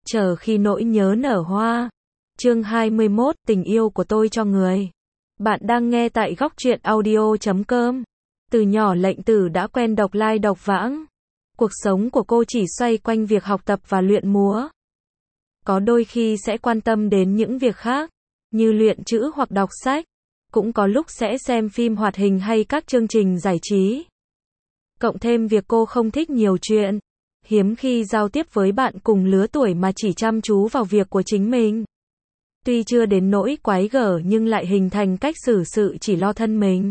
Chờ khi nỗi nhớ nở hoa. Chương 21, tình yêu của tôi cho người. Bạn đang nghe tại góc truyện audio.com. Từ nhỏ Lệnh Tử đã quen độc lai độc vãng. Cuộc sống của cô chỉ xoay quanh việc học tập và luyện múa. Có đôi khi sẽ quan tâm đến những việc khác, như luyện chữ hoặc đọc sách. Cũng có lúc sẽ xem phim hoạt hình hay các chương trình giải trí. Cộng thêm việc cô không thích nhiều chuyện, hiếm khi giao tiếp với bạn cùng lứa tuổi mà chỉ chăm chú vào việc của chính mình. Tuy chưa đến nỗi quái gở nhưng lại hình thành cách xử sự chỉ lo thân mình.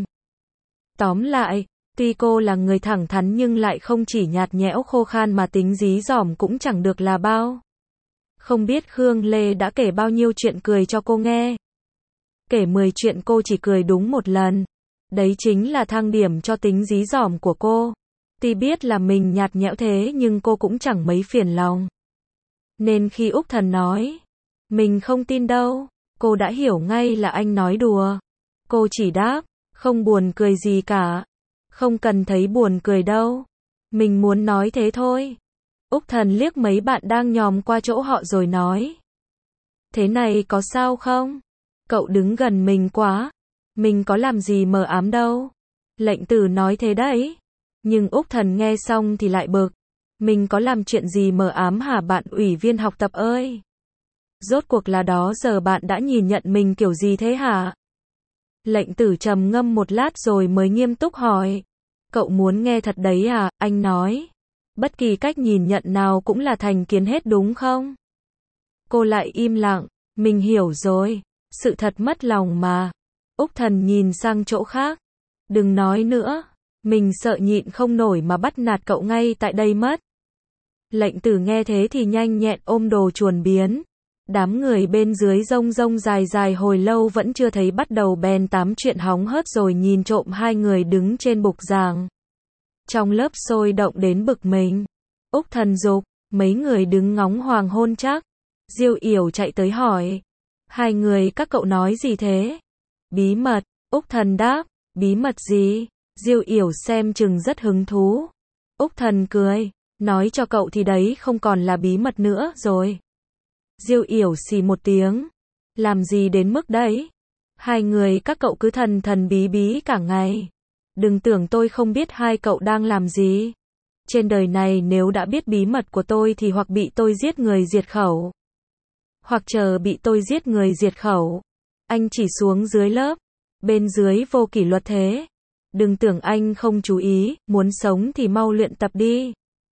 Tóm lại, tuy cô là người thẳng thắn nhưng lại không chỉ nhạt nhẽo khô khan mà tính dí dỏm cũng chẳng được là bao. Không biết Khương Lê đã kể bao nhiêu chuyện cười cho cô nghe. Kể 10 chuyện cô chỉ cười đúng một lần. Đấy chính là thang điểm cho tính dí dỏm của cô. Tuy biết là mình nhạt nhẽo thế nhưng cô cũng chẳng mấy phiền lòng. Nên khi Úc Thần nói, mình không tin đâu, cô đã hiểu ngay là anh nói đùa. Cô chỉ đáp, không buồn cười gì cả. Không cần thấy buồn cười đâu. Mình muốn nói thế thôi. Úc Thần liếc mấy bạn đang nhòm qua chỗ họ rồi nói, thế này có sao không? Cậu đứng gần mình quá. Mình có làm gì mờ ám đâu. Lệnh Tử nói thế đấy. Nhưng Úc Thần nghe xong thì lại bực. Mình có làm chuyện gì mờ ám hả bạn ủy viên học tập ơi? Rốt cuộc là đó giờ bạn đã nhìn nhận mình kiểu gì thế hả? Lệnh Tử trầm ngâm một lát rồi mới nghiêm túc hỏi. Cậu muốn nghe thật đấy à? Anh nói. Bất kỳ cách nhìn nhận nào cũng là thành kiến hết đúng không? Cô lại im lặng. Mình hiểu rồi. Sự thật mất lòng mà. Úc Thần nhìn sang chỗ khác. Đừng nói nữa. Mình sợ nhịn không nổi mà bắt nạt cậu ngay tại đây mất. Lệnh Tử nghe thế thì nhanh nhẹn ôm đồ chuồn biến. Đám người bên dưới rông rông dài dài hồi lâu vẫn chưa thấy bắt đầu bèn tám chuyện hóng hớt rồi nhìn trộm hai người đứng trên bục giảng. Trong lớp sôi động đến bực mình. Úc Thần dục, mấy người đứng ngóng hoàng hôn chắc. Diêu Yểu chạy tới hỏi. Hai người các cậu nói gì thế? Bí mật, Úc Thần đáp. Bí mật gì? Diêu Yểu xem chừng rất hứng thú. Úc Thần cười. Nói cho cậu thì đấy không còn là bí mật nữa rồi. Diêu Yểu xì một tiếng. Làm gì đến mức đấy? Hai người các cậu cứ thần thần bí bí cả ngày. Đừng tưởng tôi không biết hai cậu đang làm gì. Trên đời này nếu đã biết bí mật của tôi thì hoặc bị tôi giết người diệt khẩu, hoặc chờ bị tôi giết người diệt khẩu. Anh chỉ xuống dưới lớp. Bên dưới vô kỷ luật thế. Đừng tưởng anh không chú ý, muốn sống thì mau luyện tập đi.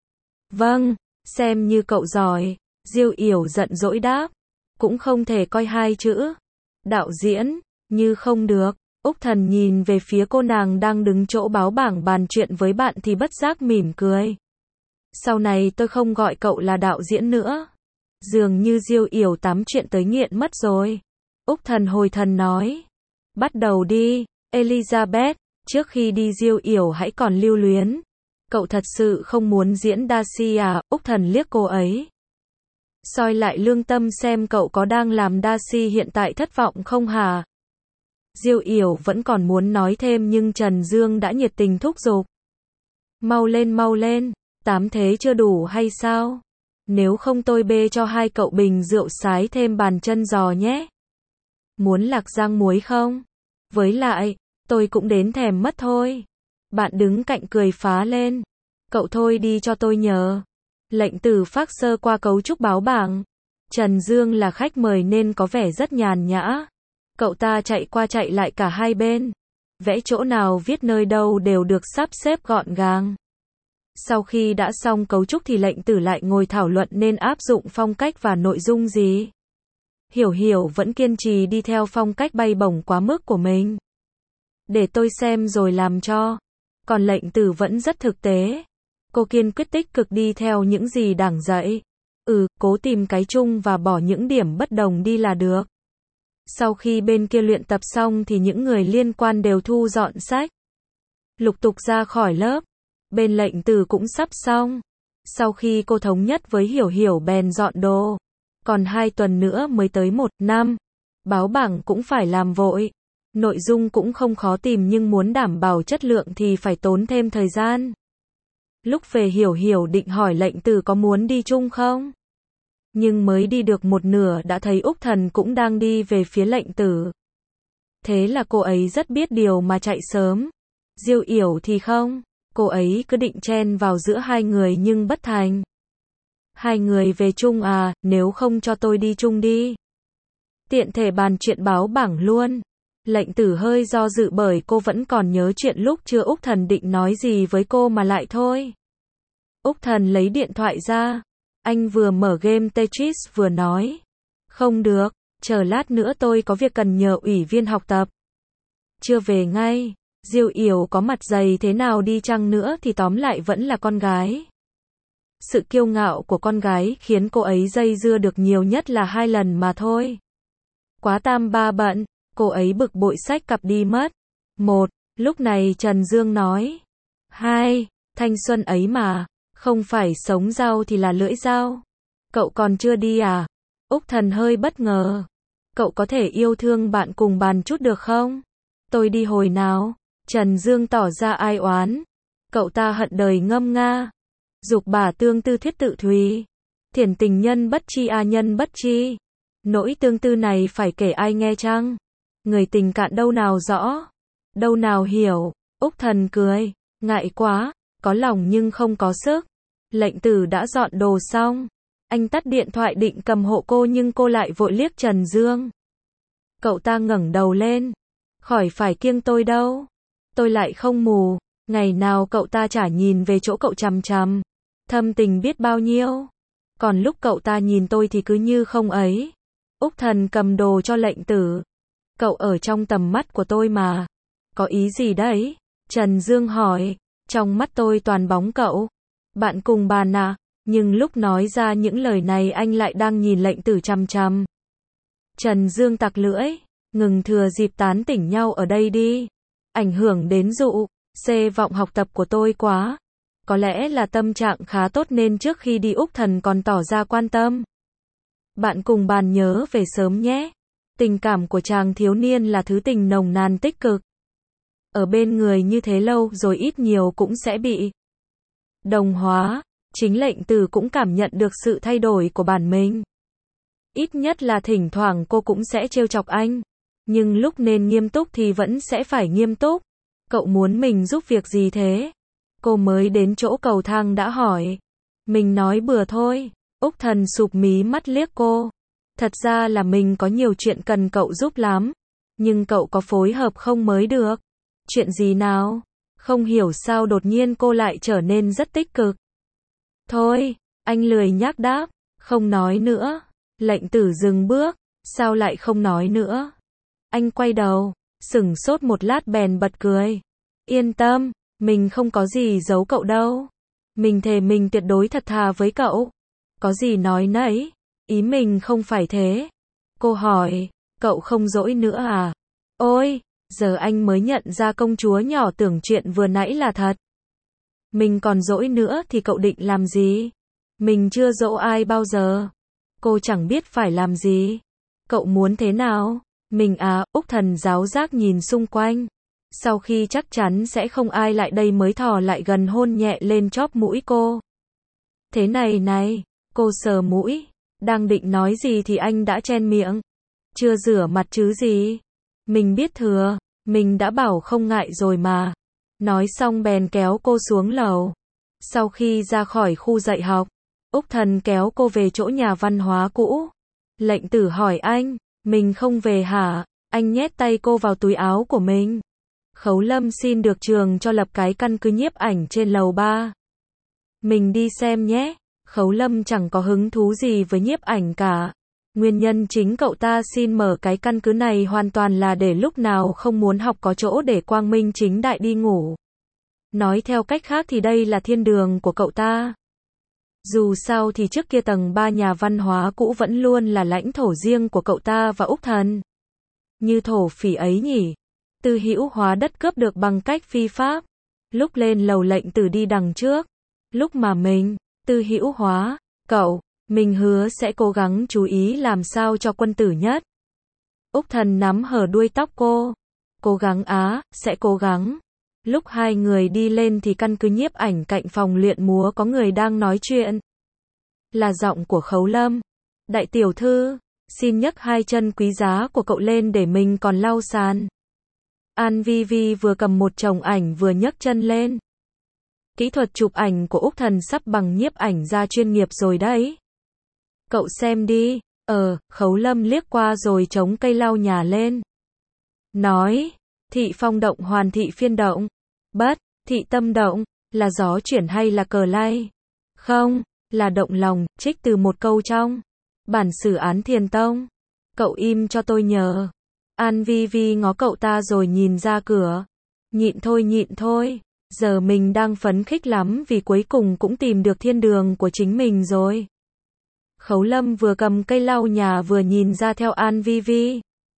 Vâng, xem như cậu giỏi. Diêu Yểu giận dỗi đáp. Cũng không thể coi hai chữ đạo diễn như không được. Úc Thần nhìn về phía cô nàng đang đứng chỗ báo bảng bàn chuyện với bạn thì bất giác mỉm cười. Sau này tôi không gọi cậu là đạo diễn nữa. Dường như Diêu Yểu tám chuyện tới nghiện mất rồi. Úc Thần hồi thần nói. Bắt đầu đi, Elizabeth. Trước khi đi Diêu Yểu hãy còn lưu luyến. Cậu thật sự không muốn diễn Darcy à? Úc Thần liếc cô ấy. Soi lại lương tâm xem cậu có đang làm Darcy hiện tại thất vọng không hả? Diêu Yểu vẫn còn muốn nói thêm nhưng Trần Dương đã nhiệt tình thúc giục. Mau lên, tám thế chưa đủ hay sao? Nếu không tôi bê cho hai cậu bình rượu sái thêm bàn chân giò nhé. Muốn lạc rang muối không? Với lại, tôi cũng đến thèm mất thôi. Bạn đứng cạnh cười phá lên. Cậu thôi đi cho tôi nhờ. Lệnh Tử phác sơ qua cấu trúc báo bảng. Trần Dương là khách mời nên có vẻ rất nhàn nhã. Cậu ta chạy qua chạy lại cả hai bên. Vẽ chỗ nào viết nơi đâu đều được sắp xếp gọn gàng. Sau khi đã xong cấu trúc thì Lệnh Tử lại ngồi thảo luận nên áp dụng phong cách và nội dung gì. Hiểu Hiểu vẫn kiên trì đi theo phong cách bay bổng quá mức của mình. Để tôi xem rồi làm cho. Còn Lệnh Tử vẫn rất thực tế. Cô kiên quyết tích cực đi theo những gì đảng dạy. Cố tìm cái chung và bỏ những điểm bất đồng đi là được. Sau khi bên kia luyện tập xong thì những người liên quan đều thu dọn sách. Lục tục ra khỏi lớp. Bên Lệnh Tử cũng sắp xong. Sau khi cô thống nhất với Hiểu Hiểu bèn dọn đồ. Còn 2 tuần nữa mới tới 1 năm. Báo bảng cũng phải làm vội. Nội dung cũng không khó tìm nhưng muốn đảm bảo chất lượng thì phải tốn thêm thời gian. Lúc về Hiểu Hiểu định hỏi Lệnh Tử có muốn đi chung không? nhưng mới đi được một nửa đã thấy Úc Thần cũng đang đi về phía Lệnh Tử. Thế là cô ấy rất biết điều mà chạy sớm. Diêu Yểu thì không, cô ấy cứ định chen vào giữa hai người nhưng bất thành. Hai người về chung à, nếu không cho tôi đi chung đi. Tiện thể bàn chuyện báo bảng luôn. Lệnh Tử hơi do dự bởi cô vẫn còn nhớ chuyện lúc trưa Úc Thần định nói gì với cô mà lại thôi. Úc Thần lấy điện thoại ra. Anh vừa mở game Tetris vừa nói. Không được, chờ lát nữa tôi có việc cần nhờ ủy viên học tập. Chưa về ngay, Diêu Yểu có mặt dày thế nào đi chăng nữa thì tóm lại vẫn là con gái. Sự kiêu ngạo của con gái khiến cô ấy dây dưa được nhiều nhất là 2 lần mà thôi. Quá tam ba bận, cô ấy bực bội xách cặp đi mất. 1. Lúc này Trần Dương nói. 2. Thanh xuân ấy mà, không phải sống dao thì là lưỡi dao. Cậu còn chưa đi à? Úc Thần hơi bất ngờ. Cậu có thể yêu thương bạn cùng bàn chút được không? Tôi đi hồi nào? Trần Dương tỏ ra ai oán. Cậu ta hận đời ngâm nga. Dục bà tương tư thuyết tự thùy. Thiển tình nhân bất chi a nhân bất chi. Nỗi tương tư này phải kể ai nghe chăng? Người tình cạn đâu nào rõ, đâu nào hiểu. Úc Thần cười, ngại quá, có lòng nhưng không có sức. Lệnh Tử đã dọn đồ xong. Anh tắt điện thoại định cầm hộ cô nhưng cô lại vội liếc Trần Dương. Cậu ta ngẩng đầu lên. Khỏi phải kiêng tôi đâu. Tôi lại không mù. Ngày nào cậu ta chả nhìn về chỗ cậu chằm chằm. Thâm tình biết bao nhiêu. Còn lúc cậu ta nhìn tôi thì cứ như không ấy. Úc Thần cầm đồ cho Lệnh Tử. Cậu ở trong tầm mắt của tôi mà. Có ý gì đấy? Trần Dương hỏi. Trong mắt tôi toàn bóng cậu. Bạn cùng bàn à? Nhưng lúc nói ra những lời này anh lại đang nhìn Lệnh Tử chằm chằm. Trần Dương tặc lưỡi. Ngừng thừa dịp tán tỉnh nhau ở đây đi. Ảnh hưởng đến vọng học tập của tôi quá. Có lẽ là tâm trạng khá tốt nên trước khi đi Úc Thần còn tỏ ra quan tâm. Bạn cùng bàn nhớ về sớm nhé. Tình cảm của chàng thiếu niên là thứ tình nồng nàn tích cực. Ở bên người như thế lâu rồi ít nhiều cũng sẽ bị đồng hóa. Chính Lệnh Tử cũng cảm nhận được sự thay đổi của bản mình. Ít nhất là thỉnh thoảng cô cũng sẽ trêu chọc anh. Nhưng lúc nên nghiêm túc thì vẫn sẽ phải nghiêm túc. Cậu muốn mình giúp việc gì thế? Cô mới đến chỗ cầu thang đã hỏi. Mình nói bừa thôi. Úc Thần sụp mí mắt liếc cô. Thật ra là mình có nhiều chuyện cần cậu giúp lắm. Nhưng cậu có phối hợp không mới được. Chuyện gì nào? Không hiểu sao đột nhiên cô lại trở nên rất tích cực. Thôi, anh lười nhác đáp. Không nói nữa. Lệnh Tử dừng bước. Sao lại không nói nữa? Anh quay đầu. Sửng sốt một lát bèn bật cười. Yên tâm, mình không có gì giấu cậu đâu. Mình thề mình tuyệt đối thật thà với cậu. Có gì nói nấy. Ý mình không phải thế. Cô hỏi, cậu không dỗi nữa à? Ôi, giờ anh mới nhận ra công chúa nhỏ tưởng chuyện vừa nãy là thật. Mình còn dỗi nữa thì cậu định làm gì? Mình chưa dỗ ai bao giờ. Cô chẳng biết phải làm gì. Cậu muốn thế nào? Mình à, Úc Thần giáo giác nhìn xung quanh. Sau khi chắc chắn sẽ không ai lại đây mới thò lại gần hôn nhẹ lên chóp mũi cô. Thế này, cô sờ mũi. Đang định nói gì thì anh đã chen miệng. Chưa rửa mặt chứ gì. Mình biết thừa, mình đã bảo không ngại rồi mà. Nói xong bèn kéo cô xuống lầu. Sau khi ra khỏi khu dạy học, Úc Thần kéo cô về chỗ nhà văn hóa cũ. Lệnh Tử hỏi anh, mình không về hả? Anh nhét tay cô vào túi áo của mình. Khấu Lâm xin được trường cho lập cái căn cứ nhiếp ảnh trên lầu 3. Mình đi xem nhé. Khấu Lâm chẳng có hứng thú gì với nhiếp ảnh cả. Nguyên nhân chính cậu ta xin mở cái căn cứ này hoàn toàn là để lúc nào không muốn học có chỗ để quang minh chính đại đi ngủ. Nói theo cách khác thì đây là thiên đường của cậu ta. Dù sao thì trước kia tầng 3 nhà văn hóa cũ vẫn luôn là lãnh thổ riêng của cậu ta và Úc Thần. Như thổ phỉ ấy nhỉ. Tư hữu hóa đất cướp được bằng cách phi pháp. Lúc lên lầu Lệnh Tử đi đằng trước. Lúc mà mình tư hữu hóa, cậu, mình hứa sẽ cố gắng chú ý làm sao cho quân tử nhất. Úc Thần nắm hở đuôi tóc cô. Cố gắng á, sẽ cố gắng. Lúc hai người đi lên thì căn cứ nhiếp ảnh cạnh phòng luyện múa có người đang nói chuyện. Là giọng của Khấu Lâm. Đại tiểu thư, xin nhấc hai chân quý giá của cậu lên để mình còn lau sàn. An Vi Vi vừa cầm một chồng ảnh vừa nhấc chân lên. Kỹ thuật chụp ảnh của Úc Thần sắp bằng nhiếp ảnh gia chuyên nghiệp rồi đấy. Cậu xem đi. Khấu Lâm liếc qua rồi chống cây lau nhà lên. Nói, thị phong động hoàn thị phiên động. Bất, thị tâm động, là gió chuyển hay là cờ lay? Không, là động lòng, trích từ một câu trong bản xử án Thiền Tông. Cậu im cho tôi nhờ. An Vi Vi ngó cậu ta rồi nhìn ra cửa. Nhịn thôi, giờ mình đang phấn khích lắm vì cuối cùng cũng tìm được thiên đường của chính mình rồi. Khấu Lâm vừa cầm cây lau nhà vừa nhìn ra theo An Vi Vi.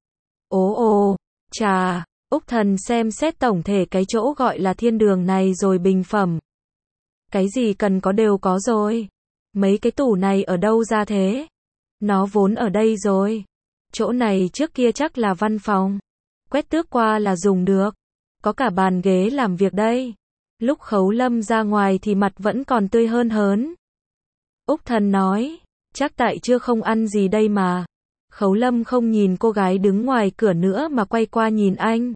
Ồ, chà, Úc Thần xem xét tổng thể cái chỗ gọi là thiên đường này rồi bình phẩm. Cái gì cần có đều có rồi. Mấy cái tủ này ở đâu ra thế? Nó vốn ở đây rồi. Chỗ này trước kia chắc là văn phòng. Quét tước qua là dùng được. Có cả bàn ghế làm việc đây. Lúc Khấu Lâm ra ngoài thì mặt vẫn còn tươi hơn hớn. Úc Thần nói, chắc tại chưa không ăn gì đây mà. Khấu Lâm không nhìn cô gái đứng ngoài cửa nữa mà quay qua nhìn anh.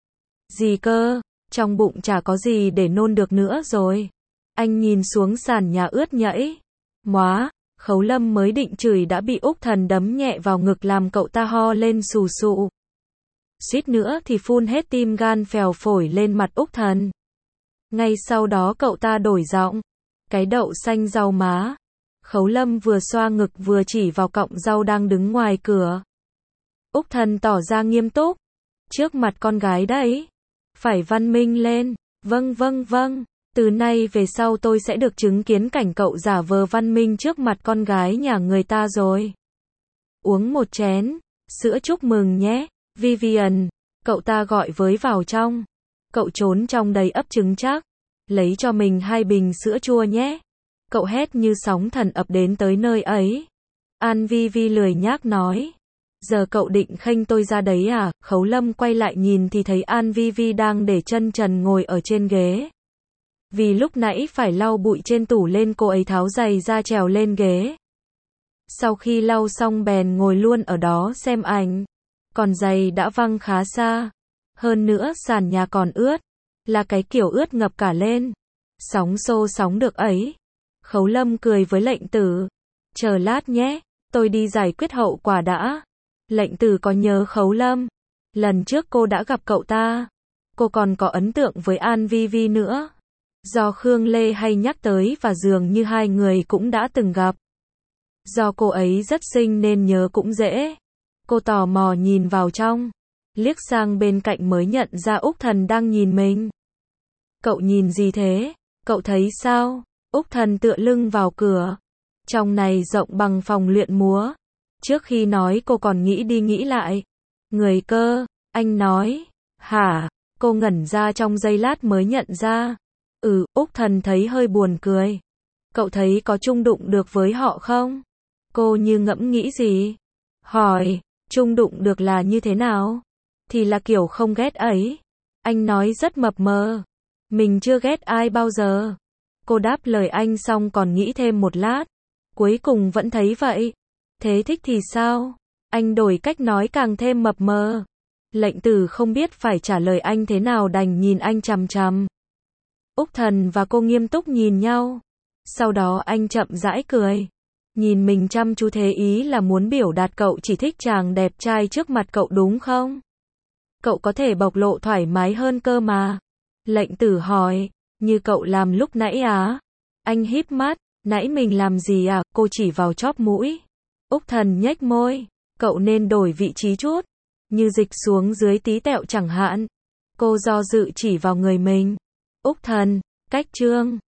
Gì cơ, trong bụng chả có gì để nôn được nữa rồi. Anh nhìn xuống sàn nhà ướt nhẫy. Móa, Khấu Lâm mới định chửi đã bị Úc Thần đấm nhẹ vào ngực làm cậu ta ho lên sù sụ. Suýt nữa thì phun hết tim gan phèo phổi lên mặt Úc Thần. Ngay sau đó cậu ta đổi giọng. Cái đậu xanh rau má. Khấu Lâm vừa xoa ngực vừa chỉ vào cọng rau đang đứng ngoài cửa. Úc Thần tỏ ra nghiêm túc. Trước mặt con gái đấy. Phải văn minh lên. Vâng. Từ nay về sau tôi sẽ được chứng kiến cảnh cậu giả vờ văn minh trước mặt con gái nhà người ta rồi. Uống một chén. Sữa chúc mừng nhé. Vivian. Cậu ta gọi với vào trong. Cậu trốn trong đầy ắp trứng chắc. Lấy cho mình 2 bình sữa chua nhé. Cậu hét như sóng thần ập đến tới nơi ấy. An Vi Vi lười nhác nói. Giờ cậu định khênh tôi ra đấy à? Khấu Lâm quay lại nhìn thì thấy An Vi Vi đang để chân trần ngồi ở trên ghế. Vì lúc nãy phải lau bụi trên tủ lên cô ấy tháo giày ra trèo lên ghế. Sau khi lau xong bèn ngồi luôn ở đó xem ảnh. Còn giày đã văng khá xa. Hơn nữa sàn nhà còn ướt. Là cái kiểu ướt ngập cả lên. Sóng xô sóng được ấy. Khấu Lâm cười với Lệnh Tử. Chờ lát nhé, tôi đi giải quyết hậu quả đã. Lệnh Tử có nhớ Khấu Lâm. Lần trước cô đã gặp cậu ta. Cô còn có ấn tượng với An Vi Vi nữa. Do Khương Lê hay nhắc tới và dường như hai người cũng đã từng gặp. Do cô ấy rất xinh nên nhớ cũng dễ. Cô tò mò nhìn vào trong. Liếc sang bên cạnh mới nhận ra Úc Thần đang nhìn mình. Cậu nhìn gì thế? Cậu thấy sao? Úc Thần tựa lưng vào cửa. Trong này rộng bằng phòng luyện múa. Trước khi nói cô còn nghĩ đi nghĩ lại. Người cơ, anh nói. Hả? Cô ngẩn ra trong giây lát mới nhận ra. Úc Thần thấy hơi buồn cười. Cậu thấy có chung đụng được với họ không? Cô như ngẫm nghĩ gì? Hỏi, chung đụng được là như thế nào? Thì là kiểu không ghét ấy. Anh nói rất mập mờ. Mình chưa ghét ai bao giờ. Cô đáp lời anh xong còn nghĩ thêm một lát. Cuối cùng vẫn thấy vậy. Thế thích thì sao? Anh đổi cách nói càng thêm mập mờ. Lệnh Tử không biết phải trả lời anh thế nào đành nhìn anh chằm chằm. Úc Thần và cô nghiêm túc nhìn nhau. Sau đó anh chậm rãi cười. Nhìn mình chăm chú thế ý là muốn biểu đạt cậu chỉ thích chàng đẹp trai trước mặt cậu đúng không? Cậu có thể bộc lộ thoải mái hơn cơ mà. Lệnh Tử hỏi, như cậu làm lúc nãy á? Anh híp mắt, nãy mình làm gì à? Cô chỉ vào chóp mũi. Úc Thần nhếch môi, cậu nên đổi vị trí chút. Như dịch xuống dưới tí tẹo chẳng hạn. Cô do dự chỉ vào người mình. Úc Thần, cách chương.